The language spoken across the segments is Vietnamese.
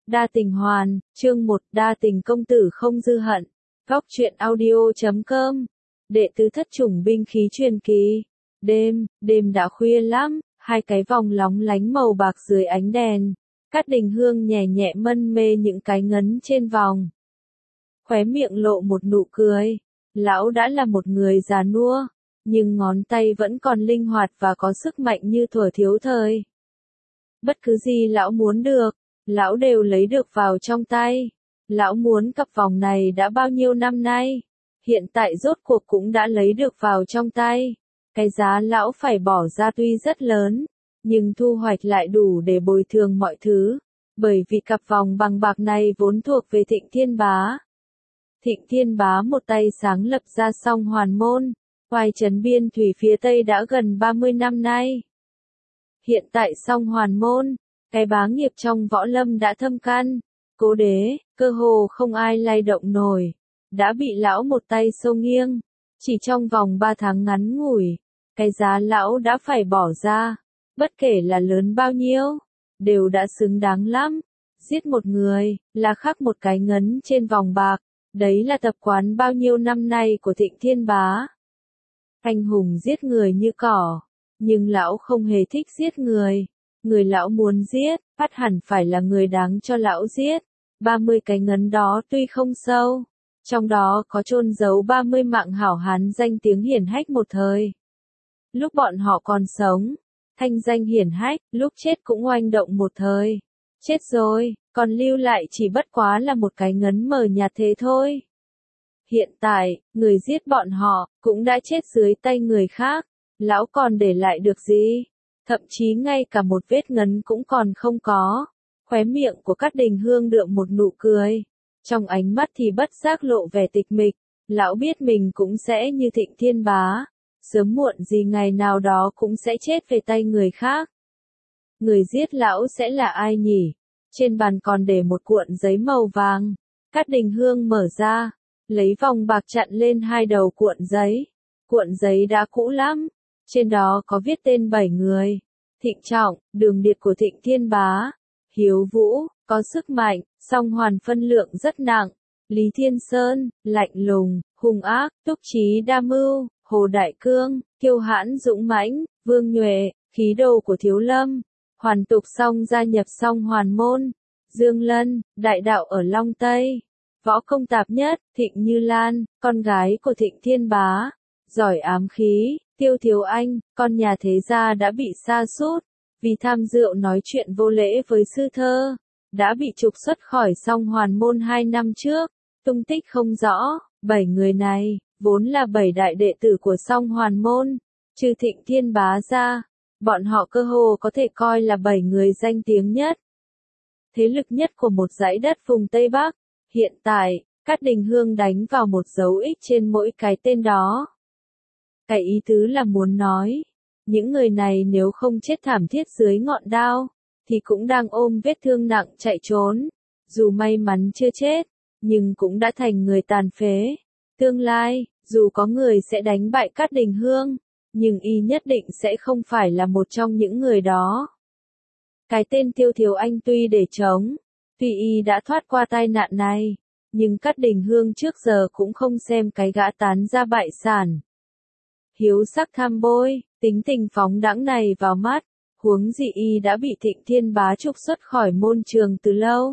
Đa tình hoàn, chương 1, đa tình công tử không dư hận. Góc truyện audio.com. Đệ tứ thất chủng binh khí truyền kỳ. Đêm đã khuya lắm, hai cái vòng lóng lánh màu bạc dưới ánh đèn. Cát Đình Hương nhẹ nhẹ mân mê những cái ngấn trên vòng. Khóe miệng lộ một nụ cười. Lão đã là một người già nua, nhưng ngón tay vẫn còn linh hoạt và có sức mạnh như thuở thiếu thời. Bất cứ gì lão muốn được, lão đều lấy được vào trong tay. Lão muốn cặp vòng này đã bao nhiêu năm nay, hiện tại rốt cuộc cũng đã lấy được vào trong tay. Cái giá lão phải bỏ ra tuy rất lớn, nhưng thu hoạch lại đủ để bồi thường mọi thứ, bởi vì cặp vòng bằng bạc này vốn thuộc về Thịnh Thiên Bá. Thịnh Thiên Bá một tay sáng lập ra Song Hoàn Môn, oai trấn biên thủy phía Tây đã gần 30 năm nay. Hiện tại Song Hoàn Môn, cái bá nghiệp trong võ lâm đã thâm căn, cố đế, cơ hồ không ai lay động nổi, đã bị lão một tay xô nghiêng. Chỉ trong vòng 3 tháng ngắn ngủi, cái giá lão đã phải bỏ ra, bất kể là lớn bao nhiêu, đều đã xứng đáng lắm. Giết một người, là khắc một cái ngấn trên vòng bạc, đấy là tập quán bao nhiêu năm nay của Thịnh Thiên Bá. Anh hùng giết người như cỏ, nhưng lão không hề thích giết người. Người lão muốn giết, bắt hẳn phải là người đáng cho lão giết. 30 cái ngấn đó tuy không sâu, trong đó có chôn giấu 30 mạng hảo hán danh tiếng hiển hách một thời. Lúc bọn họ còn sống, thanh danh hiển hách, lúc chết cũng oanh động một thời. Chết rồi, còn lưu lại chỉ bất quá là một cái ngấn mờ nhạt thế thôi. Hiện tại, người giết bọn họ, cũng đã chết dưới tay người khác, lão còn để lại được gì? Thậm chí ngay cả một vết ngấn cũng còn không có. Khóe miệng của Cát Đình Hương đượm một nụ cười, trong ánh mắt thì bất giác lộ vẻ tịch mịch. Lão biết mình cũng sẽ như Thịnh Thiên Bá, sớm muộn gì ngày nào đó cũng sẽ chết về tay người khác. Người giết lão sẽ là ai nhỉ? Trên bàn còn để một cuộn giấy màu vàng. Cát Đình Hương mở ra, lấy vòng bạc chặn lên hai đầu cuộn giấy. Cuộn giấy đã cũ lắm, trên đó có viết tên 7 người. Thịnh Trọng, đường điệt của Thịnh Thiên Bá. Hiếu Vũ, có sức mạnh, song hoàn phân lượng rất nặng. Lý Thiên Sơn, lạnh lùng, hung ác. Túc Trí đa mưu, Hồ Đại Cương, kiêu hãn dũng mãnh. Vương Nhuệ, khí đồ của Thiếu Lâm. Hoàn Tục Song gia nhập Song Hoàn Môn. Dương Lân, đại đạo ở Long Tây. Võ công tạp nhất, Thịnh Như Lan, con gái của Thịnh Thiên Bá. Giỏi ám khí, Tiêu Thiếu Anh, con nhà thế gia đã bị sa sút vì tham rượu nói chuyện vô lễ với sư thơ, đã bị trục xuất khỏi Song Hoàn Môn 2 năm trước, tung tích không rõ. 7 người này, vốn là 7 đại đệ tử của Song Hoàn Môn, trừ Thịnh Thiên Bá ra, bọn họ cơ hồ có thể coi là 7 người danh tiếng nhất, thế lực nhất của một dãy đất vùng Tây Bắc. Hiện tại, Cát Đình Hương đánh vào một dấu X trên mỗi cái tên đó. Cái ý tứ là muốn nói, những người này nếu không chết thảm thiết dưới ngọn đao, thì cũng đang ôm vết thương nặng chạy trốn. Dù may mắn chưa chết, nhưng cũng đã thành người tàn phế. Tương lai, dù có người sẽ đánh bại Cát Đình Hương, nhưng y nhất định sẽ không phải là một trong những người đó. Cái tên Tiêu Thiếu Anh tuy để chống, tuy y đã thoát qua tai nạn này, nhưng Cát Đình Hương trước giờ cũng không xem cái gã tán ra bại sản. Hiếu sắc tham bôi, tính tình phóng đãng này vào mắt, huống gì y đã bị Thịnh Thiên Bá trục xuất khỏi môn trường từ lâu.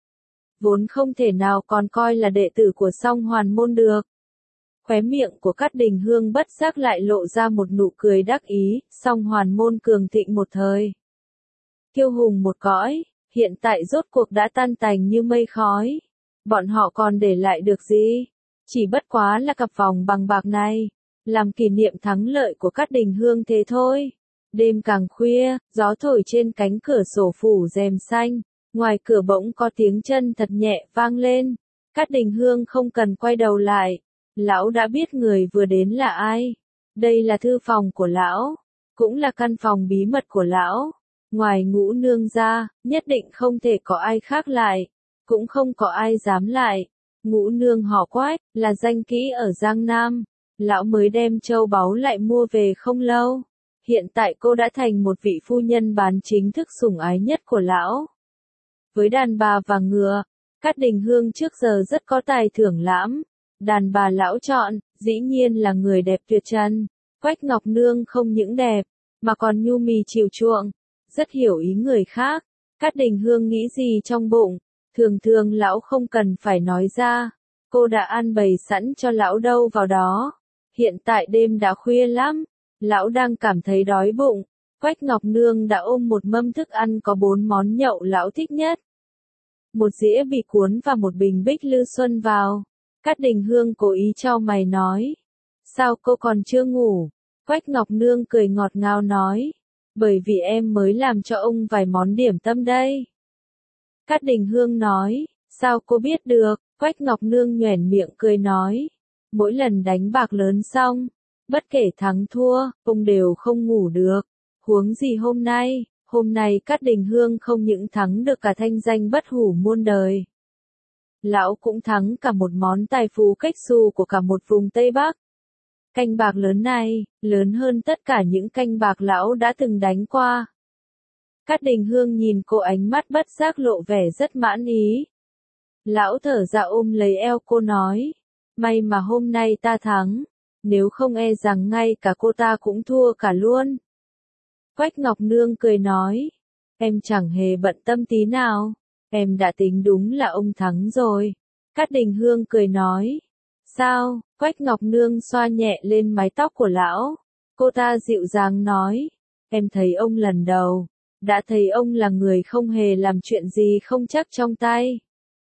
Vốn không thể nào còn coi là đệ tử của Song Hoàn Môn được. Khóe miệng của Cát Đình Hương bất giác lại lộ ra một nụ cười đắc ý. Song Hoàn Môn cường thịnh một thời, kiêu hùng một cõi, hiện tại rốt cuộc đã tan tành như mây khói. Bọn họ còn để lại được gì? Chỉ bất quá là cặp vòng bằng bạc này, làm kỷ niệm thắng lợi của Cát Đình Hương thế thôi. Đêm càng khuya, gió thổi trên cánh cửa sổ phủ rèm xanh, ngoài cửa bỗng có tiếng chân thật nhẹ vang lên. Cát Đình Hương không cần quay đầu lại, lão đã biết người vừa đến là ai. Đây là thư phòng của lão, cũng là căn phòng bí mật của lão. Ngoài Ngũ Nương ra, nhất định không thể có ai khác lại, cũng không có ai dám lại. Ngũ Nương họ Quách, là danh kỹ ở Giang Nam. Lão mới đem châu báu lại mua về không lâu. Hiện tại cô đã thành một vị phu nhân bán chính thức sủng ái nhất của lão. Với đàn bà và ngựa, Cát Đình Hương trước giờ rất có tài thưởng lãm. Đàn bà lão chọn, dĩ nhiên là người đẹp tuyệt trần. Quách Ngọc Nương không những đẹp, mà còn nhu mì chiều chuộng, rất hiểu ý người khác. Cát Đình Hương nghĩ gì trong bụng, thường thường lão không cần phải nói ra. Cô đã ăn bày sẵn cho lão đâu vào đó. Hiện tại đêm đã khuya lắm, lão đang cảm thấy đói bụng. Quách Ngọc Nương đã ôm một mâm thức ăn có 4 món nhậu lão thích nhất. Một dĩa bì cuốn và một bình bích lư xuân vào. Cát Đình Hương cố ý chau mày nói. Sao cô còn chưa ngủ? Quách Ngọc Nương cười ngọt ngào nói. Bởi vì em mới làm cho ông vài món điểm tâm đây. Cát Đình Hương nói. Sao cô biết được? Quách Ngọc Nương nhoẻn miệng cười nói. Mỗi lần đánh bạc lớn xong, bất kể thắng thua, ông đều không ngủ được. Huống gì hôm nay Cát Đình Hương không những thắng được cả thanh danh bất hủ muôn đời. Lão cũng thắng cả một món tài phú cách xù của cả một vùng Tây Bắc. Canh bạc lớn này, lớn hơn tất cả những canh bạc lão đã từng đánh qua. Cát Đình Hương nhìn cô ánh mắt bất giác lộ vẻ rất mãn ý. Lão thở ra ôm lấy eo cô nói. May mà hôm nay ta thắng, nếu không e rằng ngay cả cô ta cũng thua cả luôn. Quách Ngọc Nương cười nói. Em chẳng hề bận tâm tí nào, em đã tính đúng là ông thắng rồi. Cát Đình Hương cười nói. Sao? Quách Ngọc Nương xoa nhẹ lên mái tóc của lão. Cô ta dịu dàng nói. Em thấy ông lần đầu, đã thấy ông là người không hề làm chuyện gì không chắc trong tay.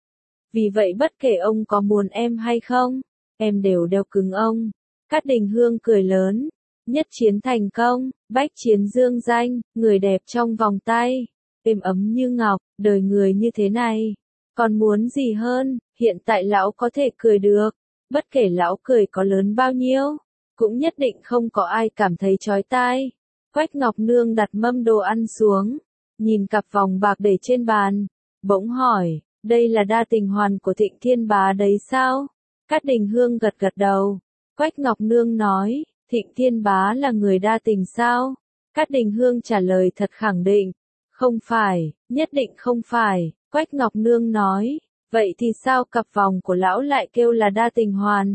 Vì vậy bất kể ông có muốn em hay không, em đều đeo cứng ông. Cát Đình Hương cười lớn. Nhất chiến thành công, bách chiến dương danh, người đẹp trong vòng tay, êm ấm như ngọc, đời người như thế này. Còn muốn gì hơn, hiện tại lão có thể cười được, bất kể lão cười có lớn bao nhiêu, cũng nhất định không có ai cảm thấy chói tai. Quách Ngọc Nương đặt mâm đồ ăn xuống, nhìn cặp vòng bạc để trên bàn, bỗng hỏi, đây là đa tình hoàn của Thịnh Thiên Bá đấy sao? Cát Đình Hương gật gật đầu. Quách Ngọc Nương nói, Thịnh Thiên Bá là người đa tình sao? Cát Đình Hương trả lời thật khẳng định. Không phải, nhất định không phải. Quách Ngọc Nương nói, vậy thì sao cặp vòng của lão lại kêu là đa tình hoàn?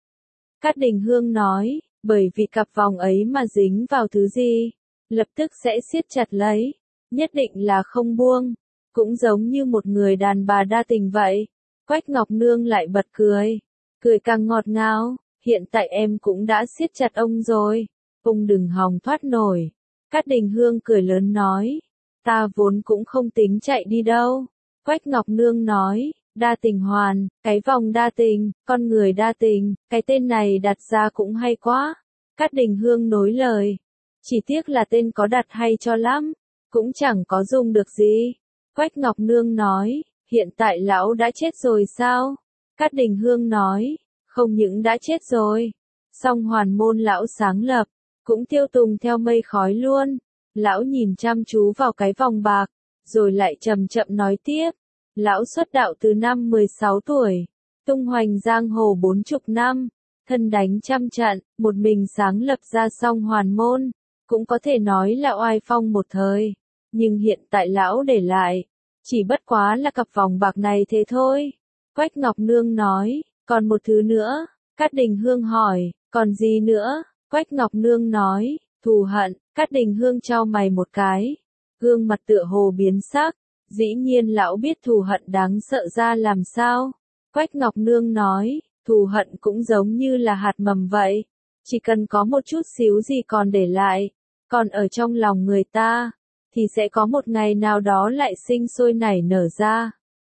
Cát Đình Hương nói, bởi vì cặp vòng ấy mà dính vào thứ gì, lập tức sẽ siết chặt lấy, nhất định là không buông, cũng giống như một người đàn bà đa tình vậy. Quách Ngọc Nương lại bật cười, cười càng ngọt ngào. Hiện tại em cũng đã siết chặt ông rồi, ông đừng hòng thoát nổi. Cát Đình Hương cười lớn nói, ta vốn cũng không tính chạy đi đâu. Quách Ngọc Nương nói, đa tình hoàn, cái vòng đa tình, con người đa tình, cái tên này đặt ra cũng hay quá. Cát Đình Hương nối lời, chỉ tiếc là tên có đặt hay cho lắm, cũng chẳng có dùng được gì. Quách Ngọc Nương nói, hiện tại lão đã chết rồi sao? Cát Đình Hương nói, không những đã chết rồi, song hoàn môn lão sáng lập, cũng tiêu tùng theo mây khói luôn. Lão nhìn chăm chú vào cái vòng bạc, rồi lại chậm chậm nói tiếp. Lão xuất đạo từ năm 16 tuổi, tung hoành giang hồ 40 năm, thân đánh trăm trận, một mình sáng lập ra song hoàn môn, cũng có thể nói là oai phong một thời. Nhưng hiện tại lão để lại, chỉ bất quá là cặp vòng bạc này thế thôi. Quách Ngọc Nương nói. Còn một thứ nữa, Cát Đình Hương hỏi, còn gì nữa? Quách Ngọc Nương nói, thù hận. Cát Đình Hương chau mày một cái, gương mặt tựa hồ biến sắc, dĩ nhiên lão biết thù hận đáng sợ ra làm sao. Quách Ngọc Nương nói, thù hận cũng giống như là hạt mầm vậy, chỉ cần có một chút xíu gì còn để lại, còn ở trong lòng người ta, thì sẽ có một ngày nào đó lại sinh sôi nảy nở ra.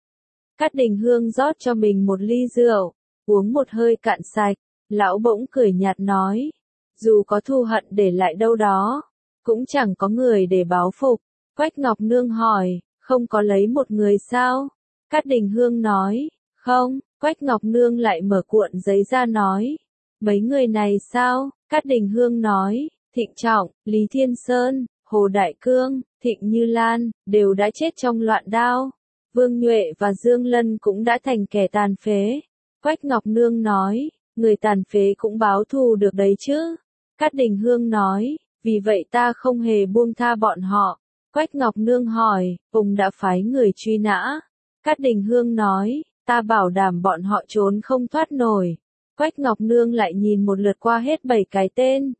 Cát Đình Hương rót cho mình một ly rượu, uống một hơi cạn sạch, lão bỗng cười nhạt nói, dù có thù hận để lại đâu đó, cũng chẳng có người để báo phục. Quách Ngọc Nương hỏi, không có lấy một người sao? Cát Đình Hương nói, không. Quách Ngọc Nương lại mở cuộn giấy ra nói, mấy người này sao? Cát Đình Hương nói, Thịnh Trọng, Lý Thiên Sơn, Hồ Đại Cương, Thịnh Như Lan, đều đã chết trong loạn đao. Vương Nhuệ và Dương Lân cũng đã thành kẻ tàn phế. Quách Ngọc Nương nói, người tàn phế cũng báo thù được đấy chứ. Cát Đình Hương nói, vì vậy ta không hề buông tha bọn họ. Quách Ngọc Nương hỏi, ông đã phái người truy nã. Cát Đình Hương nói, ta bảo đảm bọn họ trốn không thoát nổi. Quách Ngọc Nương lại nhìn một lượt qua hết 7 cái tên.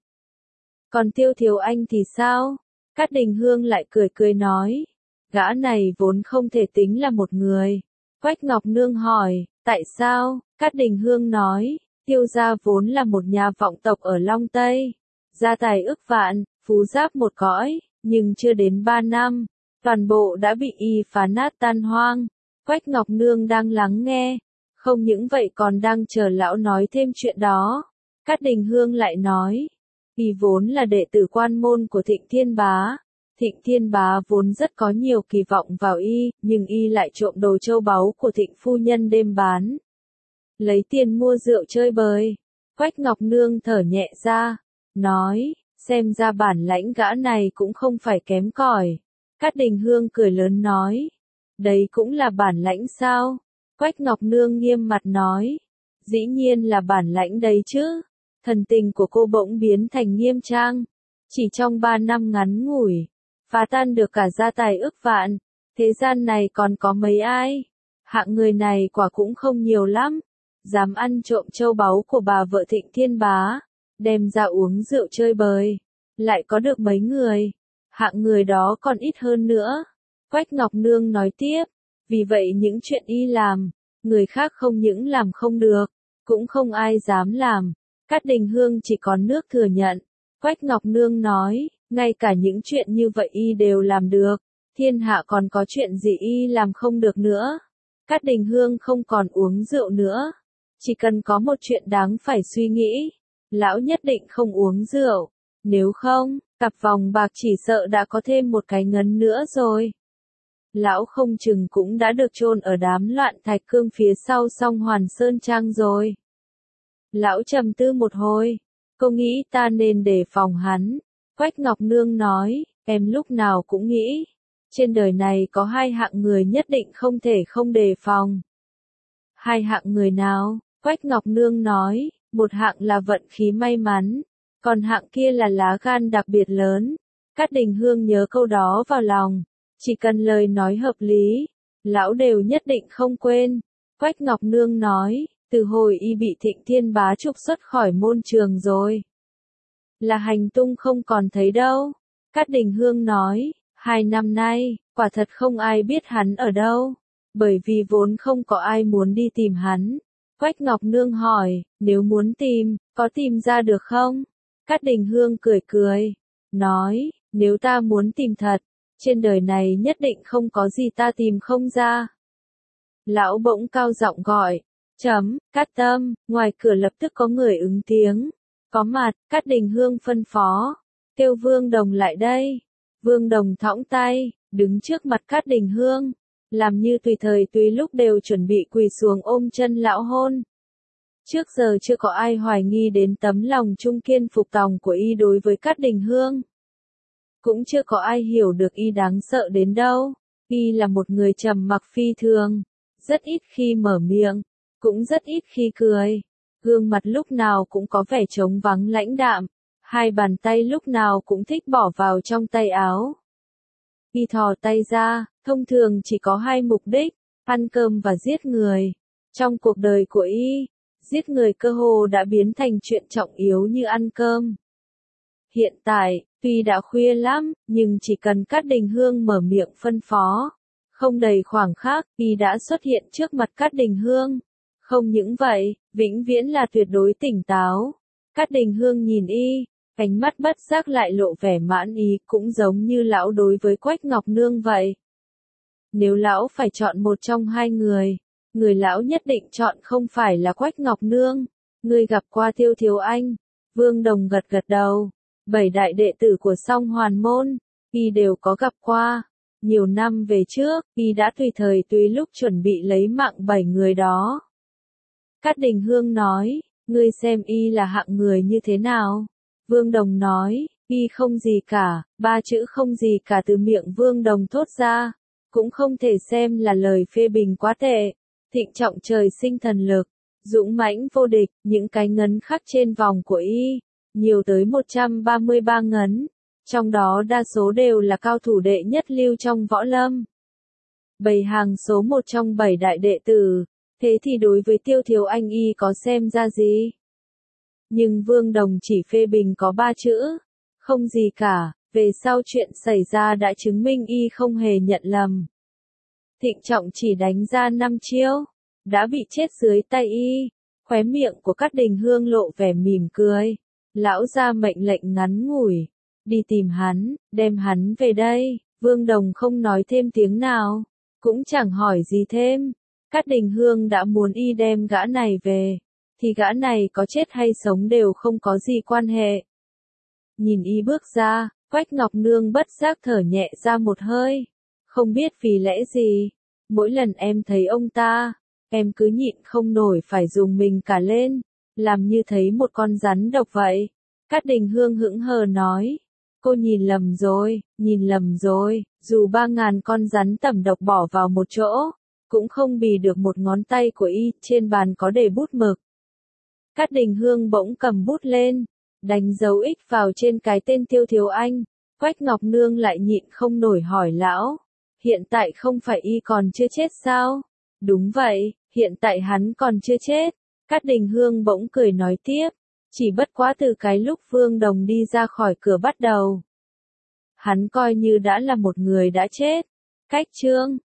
Còn Tiêu Thiếu Anh thì sao? Cát Đình Hương lại cười cười nói, gã này vốn không thể tính là một người. Quách Ngọc Nương hỏi, tại sao? Cát Đình Hương nói, Tiêu gia vốn là một nhà vọng tộc ở Long Tây. Gia tài ức vạn, phú giáp một cõi, nhưng chưa đến 3 năm, toàn bộ đã bị y phá nát tan hoang. Quách Ngọc Nương đang lắng nghe, không những vậy còn đang chờ lão nói thêm chuyện đó. Cát Đình Hương lại nói, y vốn là đệ tử quan môn của Thịnh Thiên Bá. Thịnh Thiên Bá vốn rất có nhiều kỳ vọng vào y, nhưng y lại trộm đồ châu báu của Thịnh phu nhân đem bán. Lấy tiền mua rượu chơi bời. Quách Ngọc Nương thở nhẹ ra, nói, xem ra bản lãnh gã này cũng không phải kém cỏi. Cát Đình Hương cười lớn nói, đấy cũng là bản lãnh sao? Quách Ngọc Nương nghiêm mặt nói, dĩ nhiên là bản lãnh đấy chứ. Thần tình của cô bỗng biến thành nghiêm trang. Chỉ trong 3 năm ngắn ngủi, phá tan được cả gia tài ức vạn. Thế gian này còn có mấy ai? Hạng người này quả cũng không nhiều lắm. Dám ăn trộm châu báu của bà vợ Thịnh Thiên Bá, đem ra uống rượu chơi bời. Lại có được mấy người? Hạng người đó còn ít hơn nữa. Quách Ngọc Nương nói tiếp, vì vậy những chuyện y làm, người khác không những làm không được, cũng không ai dám làm. Cát Đình Hương chỉ còn nước thừa nhận. Quách Ngọc Nương nói, ngay cả những chuyện như vậy y đều làm được, thiên hạ còn có chuyện gì y làm không được nữa. Cát Đình Hương không còn uống rượu nữa. Chỉ cần có một chuyện đáng phải suy nghĩ, lão nhất định không uống rượu. Nếu không, cặp vòng bạc chỉ sợ đã có thêm một cái ngấn nữa rồi. Lão không chừng cũng đã được chôn ở đám loạn thạch cương phía sau Song Hoàn Sơn Trang rồi. Lão trầm tư một hồi, cô nghĩ ta nên đề phòng hắn. Quách Ngọc Nương nói, em lúc nào cũng nghĩ, trên đời này có 2 hạng người nhất định không thể không đề phòng. 2 hạng người nào? Quách Ngọc Nương nói, một hạng là vận khí may mắn, còn hạng kia là lá gan đặc biệt lớn. Cát Đình Hương nhớ câu đó vào lòng, chỉ cần lời nói hợp lý, lão đều nhất định không quên. Quách Ngọc Nương nói, từ hồi y bị Thịnh Thiên Bá trục xuất khỏi môn trường rồi, là hành tung không còn thấy đâu. Cát Đình Hương nói, 2 năm nay, quả thật không ai biết hắn ở đâu, bởi vì vốn không có ai muốn đi tìm hắn. Quách Ngọc Nương hỏi, nếu muốn tìm, có tìm ra được không? Cát Đình Hương cười cười, nói, nếu ta muốn tìm thật, trên đời này nhất định không có gì ta tìm không ra. Lão bỗng cao giọng gọi, Cát Tâm, ngoài cửa lập tức có người ứng tiếng. Có mặt, Cát Đình Hương phân phó, kêu Vương Đồng lại đây. Vương Đồng thõng tay, đứng trước mặt Cát Đình Hương, làm như tùy thời tùy lúc đều chuẩn bị quỳ xuống ôm chân lão hôn. Trước giờ chưa có ai hoài nghi đến tấm lòng trung kiên phục tòng của y đối với Cát Đình Hương. Cũng chưa có ai hiểu được y đáng sợ đến đâu. Y là một người trầm mặc phi thường, rất ít khi mở miệng, cũng rất ít khi cười. Gương mặt lúc nào cũng có vẻ trống vắng lãnh đạm, 2 bàn tay lúc nào cũng thích bỏ vào trong tay áo. Y thò tay ra, thông thường chỉ có 2 mục đích, ăn cơm và giết người. Trong cuộc đời của y, giết người cơ hồ đã biến thành chuyện trọng yếu như ăn cơm. Hiện tại, tuy đã khuya lắm, nhưng chỉ cần Cát Đình Hương mở miệng phân phó, không đầy khoảng khắc, y đã xuất hiện trước mặt Cát Đình Hương. Không những vậy, vĩnh viễn là tuyệt đối tỉnh táo. Cát Đình Hương nhìn y, ánh mắt bất giác lại lộ vẻ mãn ý, cũng giống như lão đối với Quách Ngọc Nương vậy. Nếu lão phải chọn một trong 2 người, người lão nhất định chọn không phải là Quách Ngọc Nương. Ngươi gặp qua Tiêu Thiếu Anh? Vương Đồng gật gật đầu. 7 đại đệ tử của Song Hoàn môn, y đều có gặp qua. Nhiều năm về trước, y đã tùy thời tùy lúc chuẩn bị lấy mạng 7 người đó. Cát Đình Hương nói, ngươi xem y là hạng người như thế nào? Vương Đồng nói, y không gì cả. 3 chữ không gì cả từ miệng Vương Đồng thốt ra, cũng không thể xem là lời phê bình quá tệ. Thịnh trọng trời sinh thần lực, dũng mãnh vô địch, những cái ngấn khắc trên vòng của y, nhiều tới 133 ngấn. trong đó đa số đều là cao thủ đệ nhất lưu trong võ lâm. Bày hàng số một trong 7 đại đệ tử, thế thì đối với Tiêu Thiếu Anh y có xem ra gì? Nhưng Vương Đồng chỉ phê bình có 3 chữ, không gì cả, về sau chuyện xảy ra đã chứng minh y không hề nhận lầm. Thịnh Trọng chỉ đánh ra 5 chiêu, đã bị chết dưới tay y, khóe miệng của Cát Đình Hương lộ vẻ mỉm cười. Lão ra mệnh lệnh ngắn ngủi, đi tìm hắn, đem hắn về đây. Vương Đồng không nói thêm tiếng nào, cũng chẳng hỏi gì thêm. Cát Đình Hương đã muốn y đem gã này về, thì gã này có chết hay sống đều không có gì quan hệ. Nhìn y bước ra, Quách Ngọc Nương bất giác thở nhẹ ra một hơi. Không biết vì lẽ gì, mỗi lần em thấy ông ta, em cứ nhịn không nổi phải dùng mình cả lên, làm như thấy một con rắn độc vậy. Cát Đình Hương hững hờ nói, cô nhìn lầm rồi, dù 3.000 con rắn tẩm độc bỏ vào một chỗ, cũng không bì được một ngón tay của y. Trên bàn có để bút mực. Cát Đình Hương bỗng cầm bút lên, đánh dấu X vào trên cái tên Tiêu Thiếu Anh. Quách Ngọc Nương lại nhịn không nổi hỏi lão, hiện tại không phải y còn chưa chết sao? Đúng vậy, hiện tại hắn còn chưa chết. Cát Đình Hương bỗng cười nói tiếp, chỉ bất quá từ cái lúc Vương Đồng đi ra khỏi cửa bắt đầu, hắn coi như đã là một người đã chết. Cách chương